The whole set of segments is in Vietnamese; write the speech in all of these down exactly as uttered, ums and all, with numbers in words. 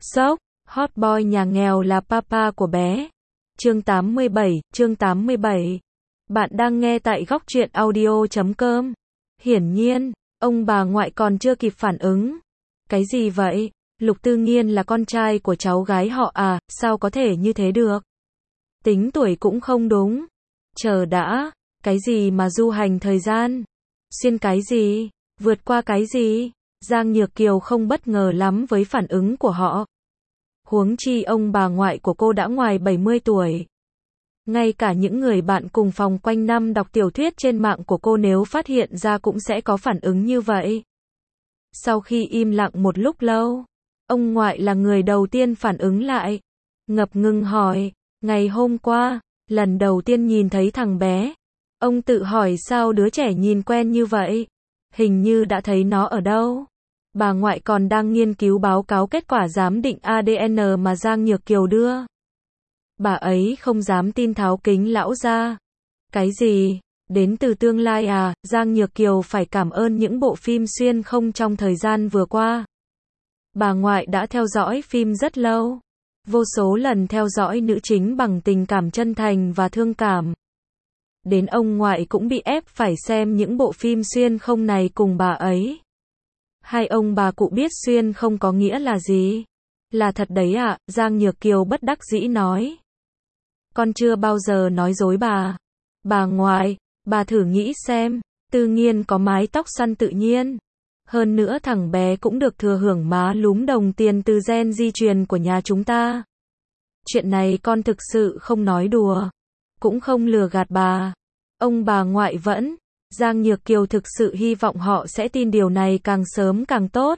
Sốc, hot boy nhà nghèo là papa của bé. Chương tám mươi bảy, chương tám mươi bảy. Bạn đang nghe tại góc truyện audio chấm com. Hiển nhiên, ông bà ngoại còn chưa kịp phản ứng. Cái gì vậy? Lục Tư Nghiên là con trai của cháu gái họ à, sao có thể như thế được? Tính tuổi cũng không đúng. Chờ đã, cái gì mà du hành thời gian? Xuyên cái gì? Vượt qua cái gì? Giang Nhược Kiều không bất ngờ lắm với phản ứng của họ. Huống chi ông bà ngoại của cô đã ngoài bảy mươi tuổi. Ngay cả những người bạn cùng phòng quanh năm đọc tiểu thuyết trên mạng của cô nếu phát hiện ra cũng sẽ có phản ứng như vậy. Sau khi im lặng một lúc lâu, ông ngoại là người đầu tiên phản ứng lại. Ngập ngừng hỏi, ngày hôm qua, lần đầu tiên nhìn thấy thằng bé. Ông tự hỏi sao đứa trẻ nhìn quen như vậy. Hình như đã thấy nó ở đâu. Bà ngoại còn đang nghiên cứu báo cáo kết quả giám định a đê en mà Giang Nhược Kiều đưa. Bà ấy không dám tin tháo kính lão ra. Cái gì? Đến từ tương lai à? Giang Nhược Kiều phải cảm ơn những bộ phim xuyên không trong thời gian vừa qua. Bà ngoại đã theo dõi phim rất lâu. Vô số lần theo dõi nữ chính bằng tình cảm chân thành và thương cảm. Đến ông ngoại cũng bị ép phải xem những bộ phim xuyên không này cùng bà ấy. Hai ông bà cụ biết xuyên không có nghĩa là gì? Là thật đấy ạ, à? Giang Nhược Kiều bất đắc dĩ nói. Con chưa bao giờ nói dối bà. Bà ngoại, bà thử nghĩ xem, Tư Nghiên có mái tóc xoăn tự nhiên. Hơn nữa thằng bé cũng được thừa hưởng má lúm đồng tiền từ gen di truyền của nhà chúng ta. Chuyện này con thực sự không nói đùa. Cũng không lừa gạt bà. Ông bà ngoại vẫn. Giang Nhược Kiều thực sự hy vọng họ sẽ tin điều này càng sớm càng tốt.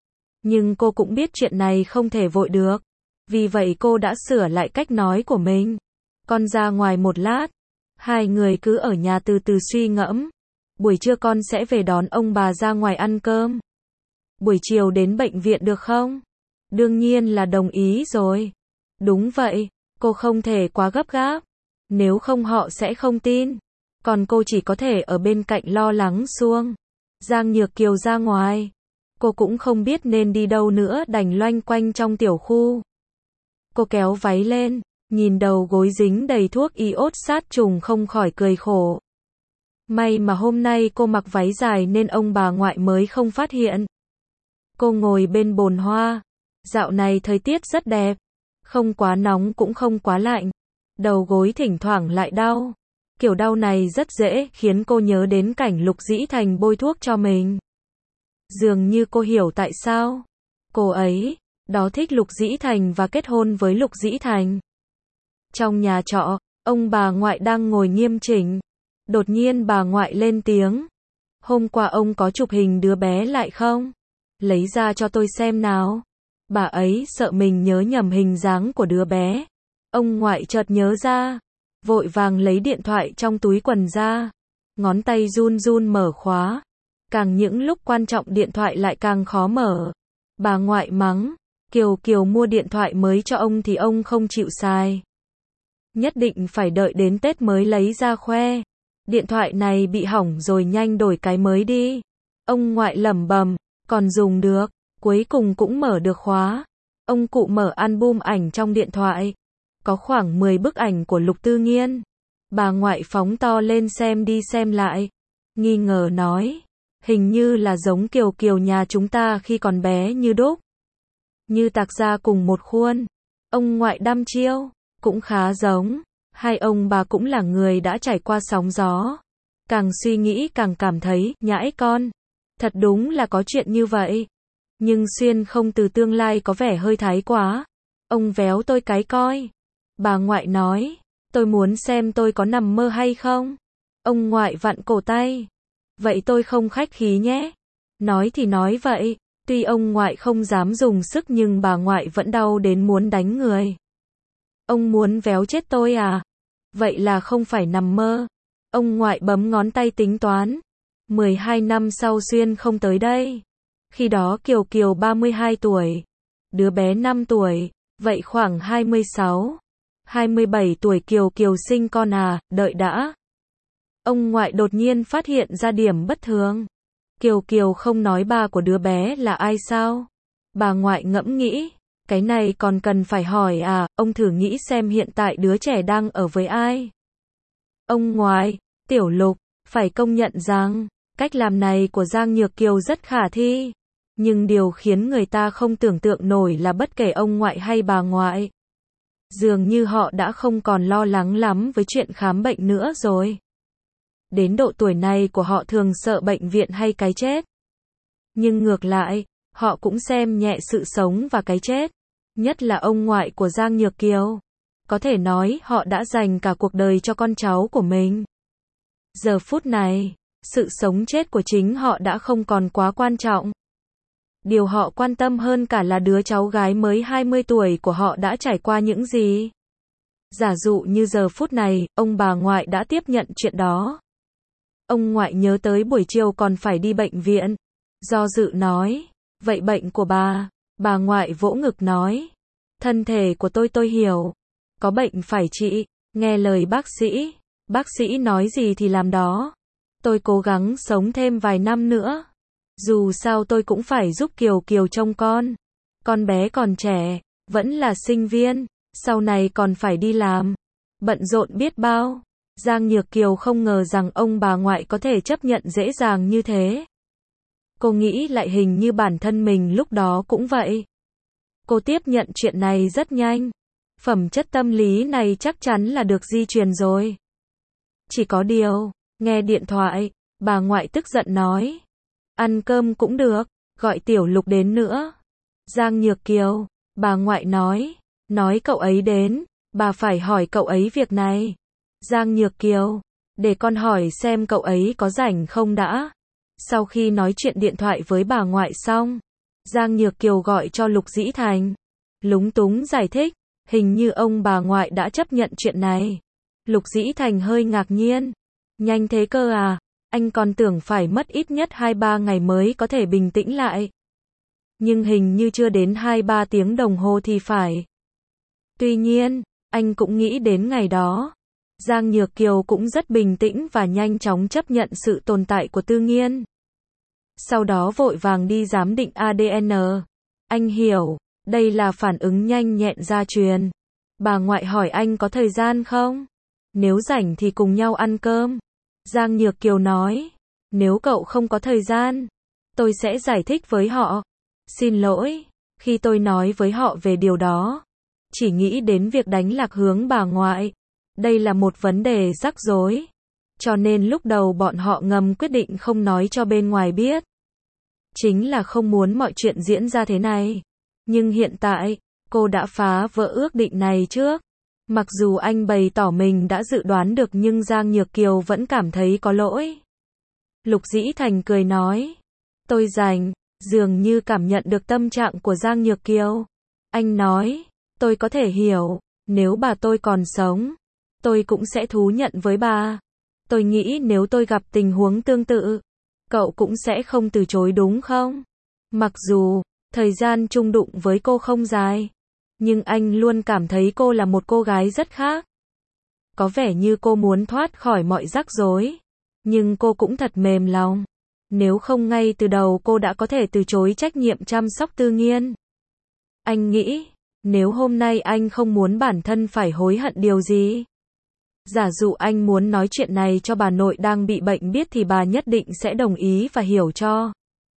Nhưng cô cũng biết chuyện này không thể vội được. Vì vậy cô đã sửa lại cách nói của mình. Con ra ngoài một lát. Hai người cứ ở nhà từ từ suy ngẫm. Buổi trưa con sẽ về đón ông bà ra ngoài ăn cơm. Buổi chiều đến bệnh viện được không? Đương nhiên là đồng ý rồi. Đúng vậy, cô không thể quá gấp gáp. Nếu không họ sẽ không tin. Còn cô chỉ có thể ở bên cạnh lo lắng suông. Giang Nhược Kiều ra ngoài. Cô cũng không biết nên đi đâu nữa, đành loanh quanh trong tiểu khu. Cô kéo váy lên, nhìn đầu gối dính đầy thuốc iốt sát trùng không khỏi cười khổ. May mà hôm nay cô mặc váy dài nên ông bà ngoại mới không phát hiện. Cô ngồi bên bồn hoa. Dạo này thời tiết rất đẹp. Không quá nóng cũng không quá lạnh. Đầu gối thỉnh thoảng lại đau. Kiểu đau này rất dễ khiến cô nhớ đến cảnh Lục Dĩ Thành bôi thuốc cho mình. Dường như cô hiểu tại sao cô ấy đó thích Lục Dĩ Thành và kết hôn với Lục Dĩ Thành. Trong nhà trọ, ông bà ngoại đang ngồi nghiêm chỉnh. Đột nhiên bà ngoại lên tiếng. Hôm qua ông có chụp hình đứa bé lại không? Lấy ra cho tôi xem nào. Bà ấy sợ mình nhớ nhầm hình dáng của đứa bé. Ông ngoại chợt nhớ ra. Vội vàng lấy điện thoại trong túi quần ra. Ngón tay run run mở khóa. Càng những lúc quan trọng điện thoại lại càng khó mở. Bà ngoại mắng. Kiều Kiều mua điện thoại mới cho ông thì ông không chịu xài. Nhất định phải đợi đến Tết mới lấy ra khoe. Điện thoại này bị hỏng rồi, nhanh đổi cái mới đi. Ông ngoại lẩm bẩm. Còn dùng được. Cuối cùng cũng mở được khóa. Ông cụ mở album ảnh trong điện thoại. Có khoảng mười bức ảnh của Lục Tư Nghiên. Bà ngoại phóng to lên xem đi xem lại. Nghi ngờ nói. Hình như là giống Kiều Kiều nhà chúng ta khi còn bé như đúc. Như tạc ra cùng một khuôn. Ông ngoại đăm chiêu. Cũng khá giống. Hai ông bà cũng là người đã trải qua sóng gió. Càng suy nghĩ càng cảm thấy, nhãi con. Thật đúng là có chuyện như vậy. Nhưng xuyên không từ tương lai có vẻ hơi thái quá. Ông véo tôi cái coi. Bà ngoại nói. Tôi muốn xem tôi có nằm mơ hay không. Ông ngoại vặn cổ tay. Vậy tôi không khách khí nhé. Nói thì nói vậy. Tuy ông ngoại không dám dùng sức nhưng bà ngoại vẫn đau đến muốn đánh người. Ông muốn véo chết tôi à? Vậy là không phải nằm mơ. Ông ngoại bấm ngón tay tính toán. mười hai năm sau xuyên không tới đây. Khi đó Kiều Kiều ba mươi hai tuổi. Đứa bé năm tuổi. Vậy khoảng hai mươi sáu, hai mươi bảy tuổi Kiều Kiều sinh con à, đợi đã. Ông ngoại đột nhiên phát hiện ra điểm bất thường. Kiều Kiều không nói ba của đứa bé là ai sao? Bà ngoại ngẫm nghĩ. Cái này còn cần phải hỏi à, ông thử nghĩ xem hiện tại đứa trẻ đang ở với ai. Ông ngoại, Tiểu Lục, phải công nhận rằng, cách làm này của Giang Nhược Kiều rất khả thi. Nhưng điều khiến người ta không tưởng tượng nổi là bất kể ông ngoại hay bà ngoại, dường như họ đã không còn lo lắng lắm với chuyện khám bệnh nữa rồi. Đến độ tuổi này của họ thường sợ bệnh viện hay cái chết. Nhưng ngược lại, họ cũng xem nhẹ sự sống và cái chết. Nhất là ông ngoại của Giang Nhược Kiều. Có thể nói họ đã dành cả cuộc đời cho con cháu của mình. Giờ phút này, sự sống chết của chính họ đã không còn quá quan trọng. Điều họ quan tâm hơn cả là đứa cháu gái mới hai mươi tuổi của họ đã trải qua những gì. Giả dụ như giờ phút này, ông bà ngoại đã tiếp nhận chuyện đó. Ông ngoại nhớ tới buổi chiều còn phải đi bệnh viện. Do dự nói, vậy bệnh của bà, bà ngoại vỗ ngực nói, thân thể của tôi tôi hiểu, có bệnh phải trị, nghe lời bác sĩ, bác sĩ nói gì thì làm đó. Tôi cố gắng sống thêm vài năm nữa. Dù sao tôi cũng phải giúp Kiều Kiều trông con. Con bé còn trẻ, vẫn là sinh viên, sau này còn phải đi làm. Bận rộn biết bao. Giang Nhược Kiều không ngờ rằng ông bà ngoại có thể chấp nhận dễ dàng như thế. Cô nghĩ lại hình như bản thân mình lúc đó cũng vậy. Cô tiếp nhận chuyện này rất nhanh. Phẩm chất tâm lý này chắc chắn là được di truyền rồi. Chỉ có điều, nghe điện thoại, bà ngoại tức giận nói. Ăn cơm cũng được, gọi Tiểu Lục đến nữa. Giang Nhược Kiều, bà ngoại nói, nói cậu ấy đến, bà phải hỏi cậu ấy việc này. Giang Nhược Kiều, để con hỏi xem cậu ấy có rảnh không đã. Sau khi nói chuyện điện thoại với bà ngoại xong, Giang Nhược Kiều gọi cho Lục Dĩ Thành. Lúng túng giải thích, hình như ông bà ngoại đã chấp nhận chuyện này. Lục Dĩ Thành hơi ngạc nhiên. Nhanh thế cơ à, anh còn tưởng phải mất ít nhất hai ba ngày mới có thể bình tĩnh lại. Nhưng hình như chưa đến hai ba tiếng đồng hồ thì phải. Tuy nhiên, anh cũng nghĩ đến ngày đó. Giang Nhược Kiều cũng rất bình tĩnh và nhanh chóng chấp nhận sự tồn tại của Tư Nghiên. Sau đó vội vàng đi giám định a đê en. Anh hiểu, đây là phản ứng nhanh nhẹn gia truyền. Bà ngoại hỏi anh có thời gian không? Nếu rảnh thì cùng nhau ăn cơm. Giang Nhược Kiều nói, nếu cậu không có thời gian, tôi sẽ giải thích với họ. Xin lỗi, khi tôi nói với họ về điều đó, chỉ nghĩ đến việc đánh lạc hướng bà ngoại. Đây là một vấn đề rắc rối. Cho nên lúc đầu bọn họ ngầm quyết định không nói cho bên ngoài biết. Chính là không muốn mọi chuyện diễn ra thế này. Nhưng hiện tại, cô đã phá vỡ ước định này trước. Mặc dù anh bày tỏ mình đã dự đoán được nhưng Giang Nhược Kiều vẫn cảm thấy có lỗi. Lục Dĩ Thành cười nói. Tôi rảnh, dường như cảm nhận được tâm trạng của Giang Nhược Kiều. Anh nói, tôi có thể hiểu, nếu bà tôi còn sống, tôi cũng sẽ thú nhận với bà. Tôi nghĩ nếu tôi gặp tình huống tương tự, cậu cũng sẽ không từ chối đúng không? Mặc dù, thời gian chung đụng với cô không dài, nhưng anh luôn cảm thấy cô là một cô gái rất khác. Có vẻ như cô muốn thoát khỏi mọi rắc rối, nhưng cô cũng thật mềm lòng. Nếu không ngay từ đầu cô đã có thể từ chối trách nhiệm chăm sóc Tư Nghiên. Anh nghĩ, nếu hôm nay anh không muốn bản thân phải hối hận điều gì, giả dụ anh muốn nói chuyện này cho bà nội đang bị bệnh biết thì bà nhất định sẽ đồng ý và hiểu cho.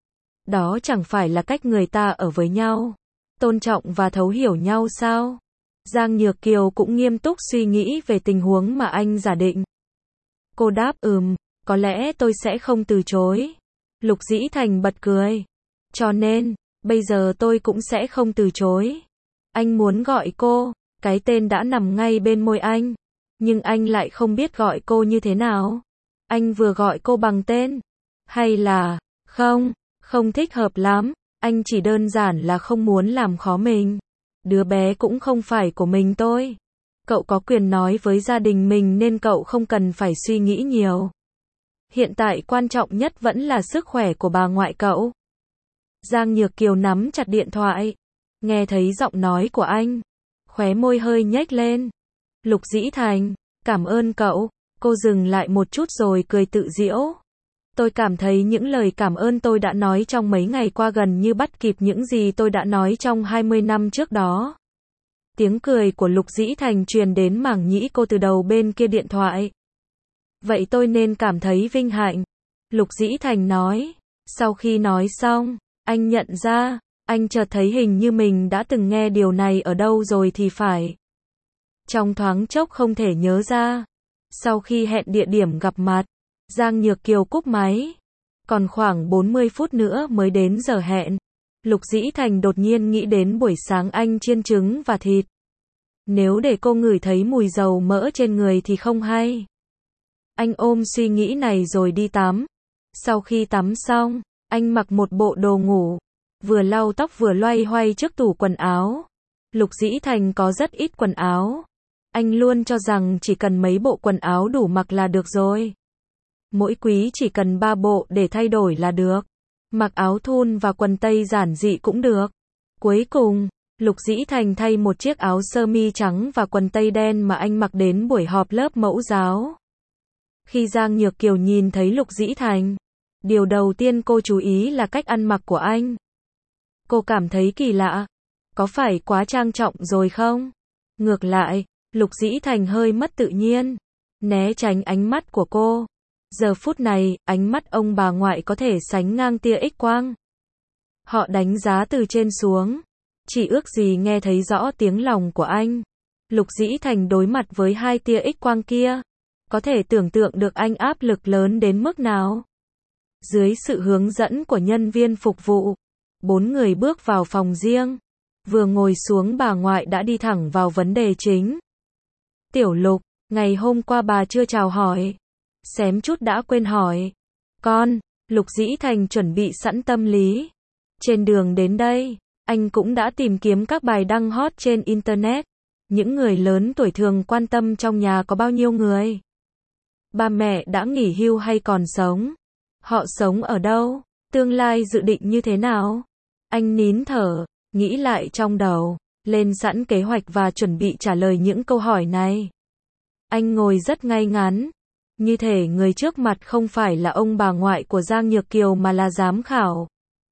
Đó chẳng phải là cách người ta ở với nhau, tôn trọng và thấu hiểu nhau sao? Giang Nhược Kiều cũng nghiêm túc suy nghĩ về tình huống mà anh giả định. Cô đáp ừm, có lẽ tôi sẽ không từ chối. Lục Dĩ Thành bật cười. Cho nên, bây giờ tôi cũng sẽ không từ chối. Anh muốn gọi cô, cái tên đã nằm ngay bên môi anh. Nhưng anh lại không biết gọi cô như thế nào. Anh vừa gọi cô bằng tên. Hay là, không, không thích hợp lắm. Anh chỉ đơn giản là không muốn làm khó mình. Đứa bé cũng không phải của mình tôi. Cậu có quyền nói với gia đình mình nên cậu không cần phải suy nghĩ nhiều. Hiện tại quan trọng nhất vẫn là sức khỏe của bà ngoại cậu. Giang Nhược Kiều nắm chặt điện thoại. Nghe thấy giọng nói của anh. Khóe môi hơi nhếch lên. Lục Dĩ Thành, cảm ơn cậu. Cô dừng lại một chút rồi cười tự giễu. Tôi cảm thấy những lời cảm ơn tôi đã nói trong mấy ngày qua gần như bắt kịp những gì tôi đã nói trong hai mươi năm trước đó. Tiếng cười của Lục Dĩ Thành truyền đến mảng nhĩ cô từ đầu bên kia điện thoại. Vậy tôi nên cảm thấy vinh hạnh. Lục Dĩ Thành nói. Sau khi nói xong, anh nhận ra, anh chợt thấy hình như mình đã từng nghe điều này ở đâu rồi thì phải. Trong thoáng chốc không thể nhớ ra. Sau khi hẹn địa điểm gặp mặt, Giang Nhược Kiều cúp máy. Còn khoảng bốn mươi phút nữa mới đến giờ hẹn. Lục Dĩ Thành đột nhiên nghĩ đến buổi sáng anh chiên trứng và thịt. Nếu để cô ngửi thấy mùi dầu mỡ trên người thì không hay. Anh ôm suy nghĩ này rồi đi tắm. Sau khi tắm xong, anh mặc một bộ đồ ngủ, vừa lau tóc vừa loay hoay trước tủ quần áo. Lục Dĩ Thành có rất ít quần áo. Anh luôn cho rằng chỉ cần mấy bộ quần áo đủ mặc là được rồi. Mỗi quý chỉ cần ba bộ để thay đổi là được. Mặc áo thun và quần tây giản dị cũng được. Cuối cùng, Lục Dĩ Thành thay một chiếc áo sơ mi trắng và quần tây đen mà anh mặc đến buổi họp lớp mẫu giáo. Khi Giang Nhược Kiều nhìn thấy Lục Dĩ Thành, điều đầu tiên cô chú ý là cách ăn mặc của anh. Cô cảm thấy kỳ lạ. Có phải quá trang trọng rồi không? Ngược lại, Lục Dĩ Thành hơi mất tự nhiên, né tránh ánh mắt của cô. Giờ phút này, ánh mắt ông bà ngoại có thể sánh ngang tia X quang. Họ đánh giá từ trên xuống. Chỉ ước gì nghe thấy rõ tiếng lòng của anh. Lục Dĩ Thành đối mặt với hai tia X quang kia. Có thể tưởng tượng được anh áp lực lớn đến mức nào. Dưới sự hướng dẫn của nhân viên phục vụ, bốn người bước vào phòng riêng. Vừa ngồi xuống bà ngoại đã đi thẳng vào vấn đề chính. Tiểu Lục, ngày hôm qua bà chưa chào hỏi. Xém chút đã quên hỏi. Con, Lục Dĩ Thành chuẩn bị sẵn tâm lý. Trên đường đến đây, anh cũng đã tìm kiếm các bài đăng hot trên Internet. Những người lớn tuổi thường quan tâm trong nhà có bao nhiêu người. Ba mẹ đã nghỉ hưu hay còn sống? Họ sống ở đâu? Tương lai dự định như thế nào? Anh nín thở, nghĩ lại trong đầu, lên sẵn kế hoạch và chuẩn bị trả lời những câu hỏi này. Anh ngồi rất ngay ngắn. Như thể người trước mặt không phải là ông bà ngoại của Giang Nhược Kiều mà là giám khảo.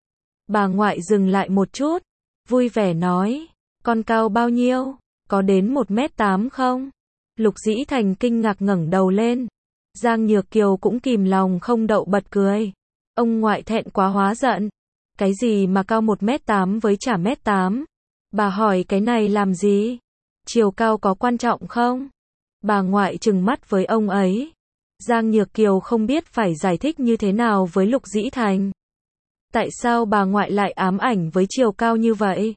Bà ngoại dừng lại một chút, vui vẻ nói, con cao bao nhiêu? Có đến một mét tám không? Lục Dĩ Thành kinh ngạc ngẩng đầu lên. Giang Nhược Kiều cũng kìm lòng không đậu bật cười. Ông ngoại thẹn quá hóa giận. Cái gì mà cao một mét tám với chả mét tám? Bà hỏi cái này làm gì? Chiều cao có quan trọng không? Bà ngoại trừng mắt với ông ấy. Giang Nhược Kiều không biết phải giải thích như thế nào với Lục Dĩ Thành. Tại sao bà ngoại lại ám ảnh với chiều cao như vậy?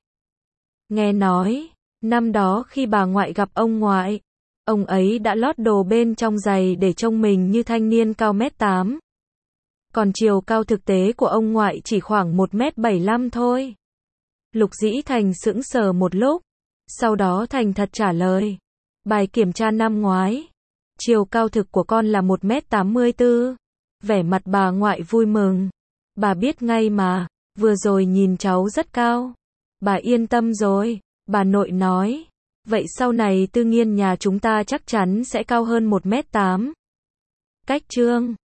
Nghe nói, năm đó khi bà ngoại gặp ông ngoại, ông ấy đã lót đồ bên trong giày để trông mình như thanh niên cao mét tám. Còn chiều cao thực tế của ông ngoại chỉ khoảng một mét bảy mươi lăm thôi. Lục Dĩ Thành sững sờ một lúc, sau đó thành thật trả lời. Bài kiểm tra năm ngoái, chiều cao thực của con là một mét tám mươi tư. Vẻ mặt bà ngoại vui mừng. Bà biết ngay mà, vừa rồi nhìn cháu rất cao. Bà yên tâm rồi, bà nội nói. Vậy sau này Tư Nghiên nhà chúng ta chắc chắn sẽ cao hơn một mét tám. Cách chương